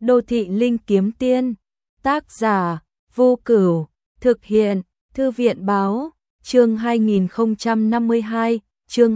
Đô thị linh kiếm tiên. Tác giả Vô Cửu. Thực hiện Thư viện báo. Chương 2052, chương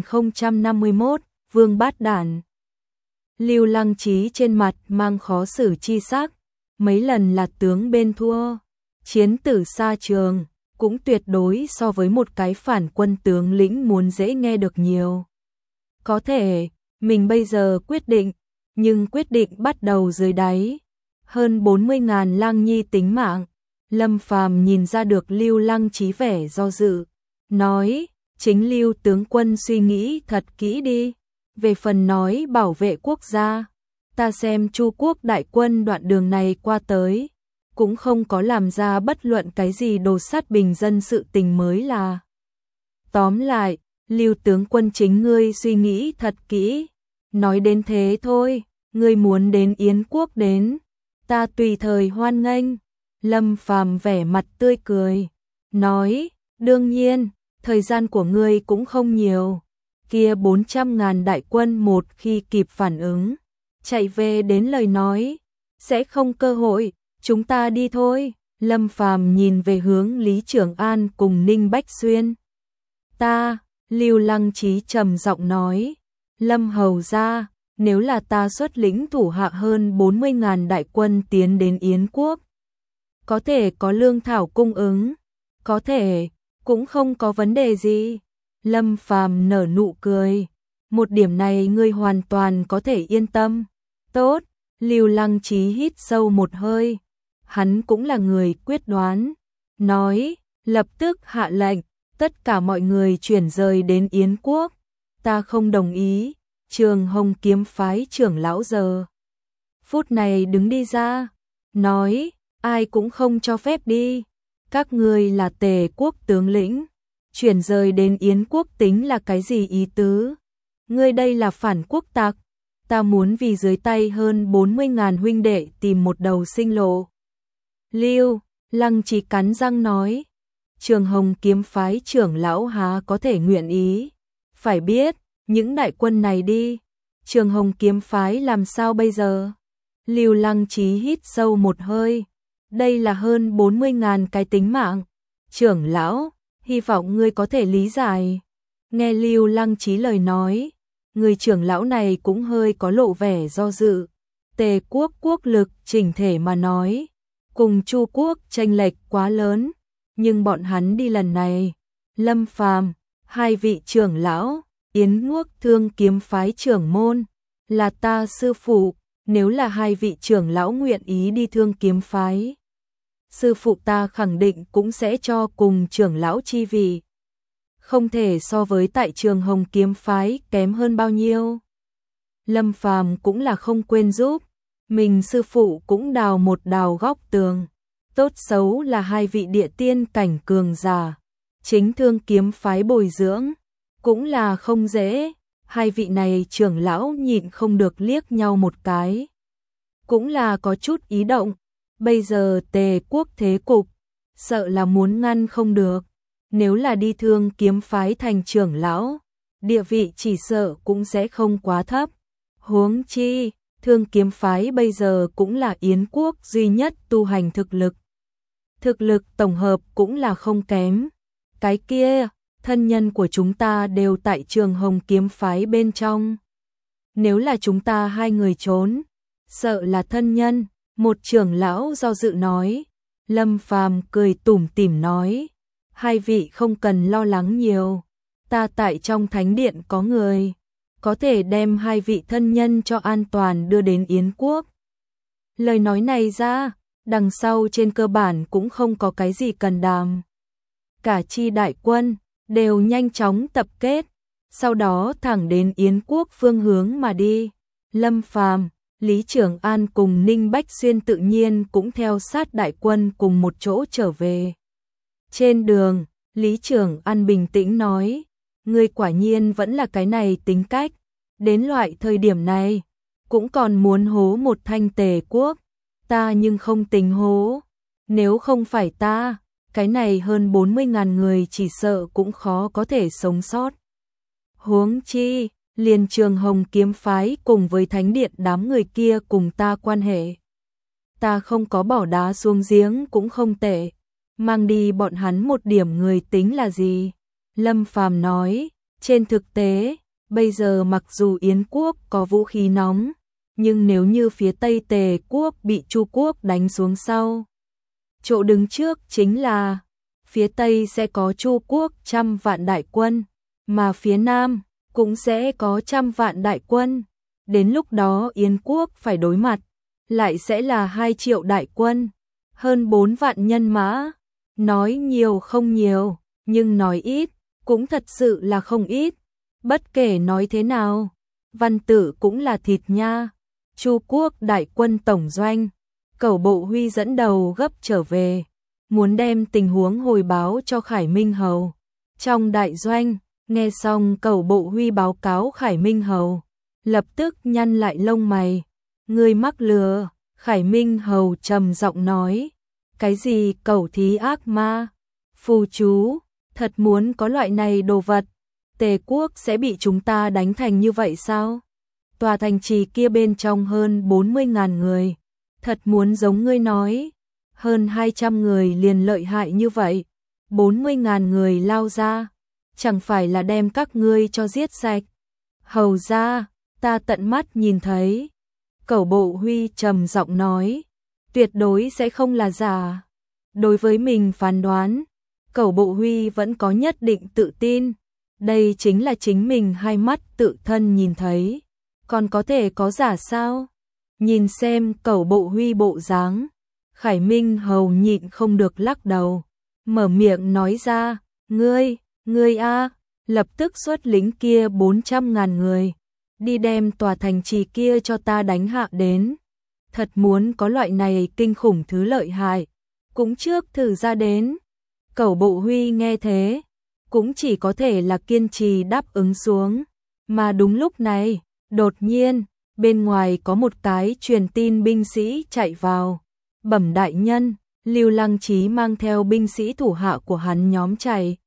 2051, Vương Bát Đản. Lưu Lăng Trí trên mặt mang khó xử chi sắc, mấy lần là tướng bên thua, chiến tử xa trường, cũng tuyệt đối so với một cái phản quân tướng lĩnh muốn dễ nghe được nhiều. Có thể, mình bây giờ quyết định, nhưng quyết định bắt đầu dưới đáy. Hơn 40.000 lang nhi tính mạng. Lâm Phàm nhìn ra được Lưu Lăng Trí vẻ do dự, nói, chính Lưu tướng quân suy nghĩ thật kỹ đi. Về phần nói bảo vệ quốc gia, ta xem Chu quốc đại quân đoạn đường này qua tới, cũng không có làm ra bất luận cái gì đồ sát bình dân sự tình mới là. Tóm lại, Lưu tướng quân chính ngươi suy nghĩ thật kỹ. Nói đến thế thôi, ngươi muốn đến Yến quốc đến, ta tùy thời hoan nghênh. Lâm Phàm vẻ mặt tươi cười, nói, đương nhiên, thời gian của ngươi cũng không nhiều. Kia 400.000 đại quân một khi kịp phản ứng, chạy về đến lời nói, sẽ không cơ hội, chúng ta đi thôi. Lâm Phàm nhìn về hướng Lý Trường An cùng Ninh Bách Xuyên. Ta, Lưu Lăng Trí trầm giọng nói, Lâm hầu gia, nếu là ta xuất lĩnh thủ hạ hơn 40.000 đại quân tiến đến Yến quốc, có thể có lương thảo cung ứng, có thể, cũng không có vấn đề gì. Lâm Phàm nở nụ cười, một điểm này ngươi hoàn toàn có thể yên tâm. Tốt, Lưu Lăng Trí hít sâu một hơi, hắn cũng là người quyết đoán, nói, lập tức hạ lệnh, tất cả mọi người chuyển rời đến Yến quốc. Ta không đồng ý. Trường Hồng kiếm phái trưởng lão giờ phút này đứng đi ra, nói, ai cũng không cho phép đi. Các ngươi là Tề quốc tướng lĩnh, chuyển rời đến Yến quốc tính là cái gì ý tứ? Ngươi đây là phản quốc tặc, ta muốn vì dưới tay hơn 40.000 huynh đệ tìm một đầu sinh lộ. Lưu Lăng Trí cắn răng nói, Trường Hồng kiếm phái trưởng lão há có thể nguyện ý? Phải biết, những đại quân này đi, Trường Hồng kiếm phái làm sao bây giờ? Lưu Lăng Trí hít sâu một hơi, đây là hơn 40.000 cái tính mạng. Trưởng lão, hy vọng ngươi có thể lý giải. Nghe Lưu Lăng Trí lời nói, người trưởng lão này cũng hơi có lộ vẻ do dự. Tề quốc quốc lực chỉnh thể mà nói, cùng Chu quốc chênh lệch quá lớn, nhưng bọn hắn đi lần này, Lâm Phàm, hai vị trưởng lão, Yến quốc Thương kiếm phái trưởng môn, là ta sư phụ, nếu là hai vị trưởng lão nguyện ý đi Thương kiếm phái, sư phụ ta khẳng định cũng sẽ cho cùng trưởng lão chi vị. Không thể so với tại Trường Hồng kiếm phái kém hơn bao nhiêu. Lâm Phàm cũng là không quên giúp, mình sư phụ cũng đào một đào góc tường. Tốt xấu là hai vị địa tiên cảnh cường giả, chính Thương kiếm phái bồi dưỡng, cũng là không dễ. Hai vị này trưởng lão nhịn không được liếc nhau một cái, cũng là có chút ý động. Bây giờ Tề quốc thế cục, sợ là muốn ngăn không được. Nếu là đi Thương kiếm phái thành trưởng lão, địa vị chỉ sợ cũng sẽ không quá thấp. Huống chi, Thương kiếm phái bây giờ cũng là Yến quốc duy nhất tu hành thực lực. Thực lực tổng hợp cũng là không kém. Cái kia, thân nhân của chúng ta đều tại Trường Hồng kiếm phái bên trong. Nếu là chúng ta hai người trốn, sợ là thân nhân. Một trưởng lão do dự nói. Lâm Phàm cười tủm tỉm nói, hai vị không cần lo lắng nhiều, ta tại trong thánh điện có người, có thể đem hai vị thân nhân cho an toàn đưa đến Yến quốc. Lời nói này ra, đằng sau trên cơ bản cũng không có cái gì cần đàm. Cả chi đại quân đều nhanh chóng tập kết, sau đó thẳng đến Yến quốc phương hướng mà đi. Lâm Phàm, Lý Trường An cùng Ninh Bách Xuyên tự nhiên cũng theo sát đại quân cùng một chỗ trở về. Trên đường, Lý Trường An bình tĩnh nói, ngươi quả nhiên vẫn là cái này tính cách, đến loại thời điểm này, cũng còn muốn hố một thanh Tề quốc, ta nhưng không tính hố, nếu không phải ta, cái này hơn 40.000 người chỉ sợ cũng khó có thể sống sót. Huống chi, liền Trường Hồng kiếm phái cùng với thánh điện đám người kia cùng ta quan hệ. Ta không có bỏ đá xuống giếng cũng không tệ, mang đi bọn hắn một điểm người tính là gì? Lâm Phàm nói, trên thực tế, bây giờ mặc dù Yến quốc có vũ khí nóng, nhưng nếu như phía Tây Tề quốc bị Chu quốc đánh xuống sau, chỗ đứng trước chính là phía Tây sẽ có Chu quốc 100 vạn đại quân, mà phía Nam cũng sẽ có 100 vạn đại quân. Đến lúc đó Yến quốc phải đối mặt, lại sẽ là 2 triệu đại quân, hơn 4 vạn nhân mã. Nói nhiều không nhiều, nhưng nói ít, cũng thật sự là không ít. Bất kể nói thế nào, Văn Tử cũng là thịt nha. Chu quốc đại quân tổng doanh, Cẩu Bộ Huy dẫn đầu gấp trở về, muốn đem tình huống hồi báo cho Khải Minh Hầu. Trong đại doanh, nghe xong Cẩu Bộ Huy báo cáo Khải Minh Hầu, lập tức nhăn lại lông mày. Ngươi mắc lừa, Khải Minh Hầu trầm giọng nói. Cái gì cẩu thí ác ma? Phù chú, thật muốn có loại này đồ vật, Tề quốc sẽ bị chúng ta đánh thành như vậy sao? Tòa thành trì kia bên trong hơn 40.000 người, thật muốn giống ngươi nói, hơn 200 người liền lợi hại như vậy, 40.000 người lao ra, chẳng phải là đem các ngươi cho giết sạch. Hầu ra, ta tận mắt nhìn thấy. Cẩu Bộ Huy trầm giọng nói, tuyệt đối sẽ không là giả. Đối với mình phán đoán, Cẩu Bộ Huy vẫn có nhất định tự tin, đây chính là chính mình hai mắt tự thân nhìn thấy, còn có thể có giả sao? Nhìn xem Cẩu Bộ Huy bộ dáng, Khải Minh Hầu nhịn không được lắc đầu, mở miệng nói ra, ngươi a, lập tức xuất lính kia 400.000 người, đi đem tòa thành trì kia cho ta đánh hạ đến. Thật muốn có loại này kinh khủng thứ lợi hại, cũng trước thử ra đến. Cẩu Bộ Huy nghe thế, cũng chỉ có thể là kiên trì đáp ứng xuống. Mà đúng lúc này, đột nhiên, bên ngoài có một cái truyền tin binh sĩ chạy vào. Bẩm đại nhân, Lưu Lăng Chí mang theo binh sĩ thủ hạ của hắn nhóm chạy.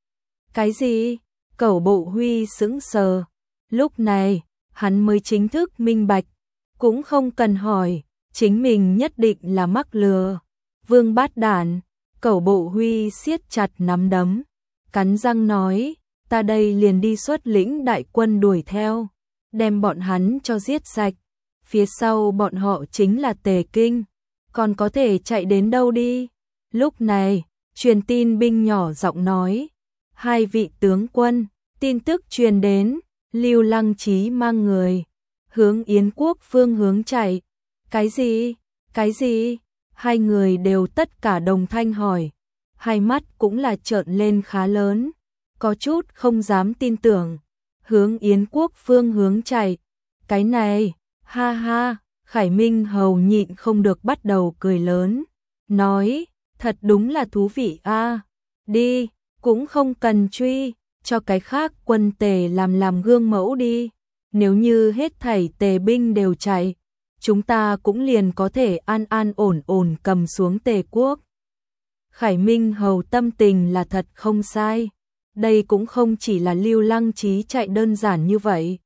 Cái gì? Cẩu Bộ Huy sững sờ. Lúc này, hắn mới chính thức minh bạch, cũng không cần hỏi, chính mình nhất định là mắc lừa. Vương Bát Đản, Cẩu Bộ Huy siết chặt nắm đấm, cắn răng nói, ta đây liền đi xuất lĩnh đại quân đuổi theo, đem bọn hắn cho giết sạch. Phía sau bọn họ chính là Tề Kinh, còn có thể chạy đến đâu đi. Lúc này, truyền tin binh nhỏ giọng nói, hai vị tướng quân, tin tức truyền đến, Lưu Lăng Chí mang người hướng Yến quốc phương hướng chạy. Cái gì? Cái gì? Hai người đều tất cả đồng thanh hỏi, hai mắt cũng là trợn lên khá lớn, có chút không dám tin tưởng. Hướng Yến quốc phương hướng chạy. Cái này, ha ha, Khải Minh Hầu nhịn không được bắt đầu cười lớn, nói, thật đúng là thú vị a. Đi, cũng không cần truy, cho cái khác quân Tề làm gương mẫu đi. Nếu như hết thảy Tề binh đều chạy, chúng ta cũng liền có thể an an ổn ổn cầm xuống Tề quốc. Khải Minh Hầu tâm tình là thật không sai. Đây cũng không chỉ là Lưu Lăng Chí chạy đơn giản như vậy.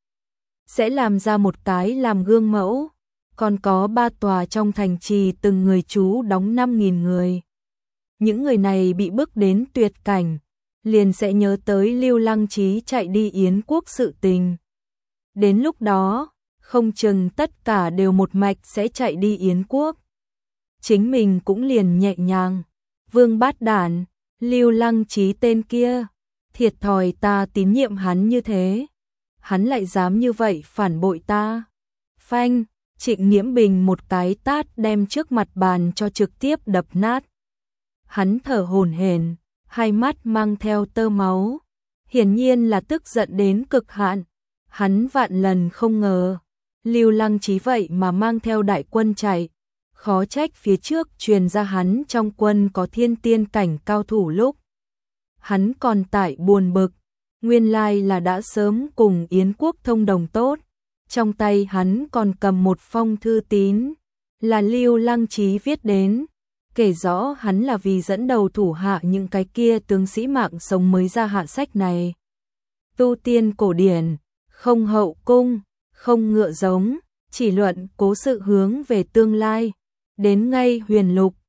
Sẽ làm ra một cái làm gương mẫu. Còn có 3 tòa trong thành trì từng người trú đóng 5.000 người. Những người này bị bức đến tuyệt cảnh, liền sẽ nhớ tới Lưu Lăng Chí chạy đi Yến quốc sự tình. Đến lúc đó, không chừng tất cả đều một mạch sẽ chạy đi Yến quốc. Chính mình cũng liền nhẹ nhàng. Vương Bát Đản, Lưu Lăng Chí tên kia, thiệt thòi ta tín nhiệm hắn như thế. Hắn lại dám như vậy phản bội ta. Phanh, Trịnh Nghiễm Bình một cái tát đem trước mặt bàn cho trực tiếp đập nát. Hắn thở hổn hển, hai mắt mang theo tơ máu, hiển nhiên là tức giận đến cực hạn. Hắn vạn lần không ngờ, Lưu Lăng Chí vậy mà mang theo đại quân chạy, khó trách phía trước truyền ra hắn trong quân có thiên tiên cảnh cao thủ lúc. Hắn còn tại buồn bực, nguyên lai là đã sớm cùng Yến quốc thông đồng tốt, trong tay hắn còn cầm một phong thư tín, là Lưu Lăng Chí viết đến, kể rõ hắn là vì dẫn đầu thủ hạ những cái kia tướng sĩ mạng sống mới ra hạ sách này. Tu tiên cổ điển, không hậu cung, không ngựa giống, chỉ luận cố sự hướng về tương lai. Đến ngay huyền lục,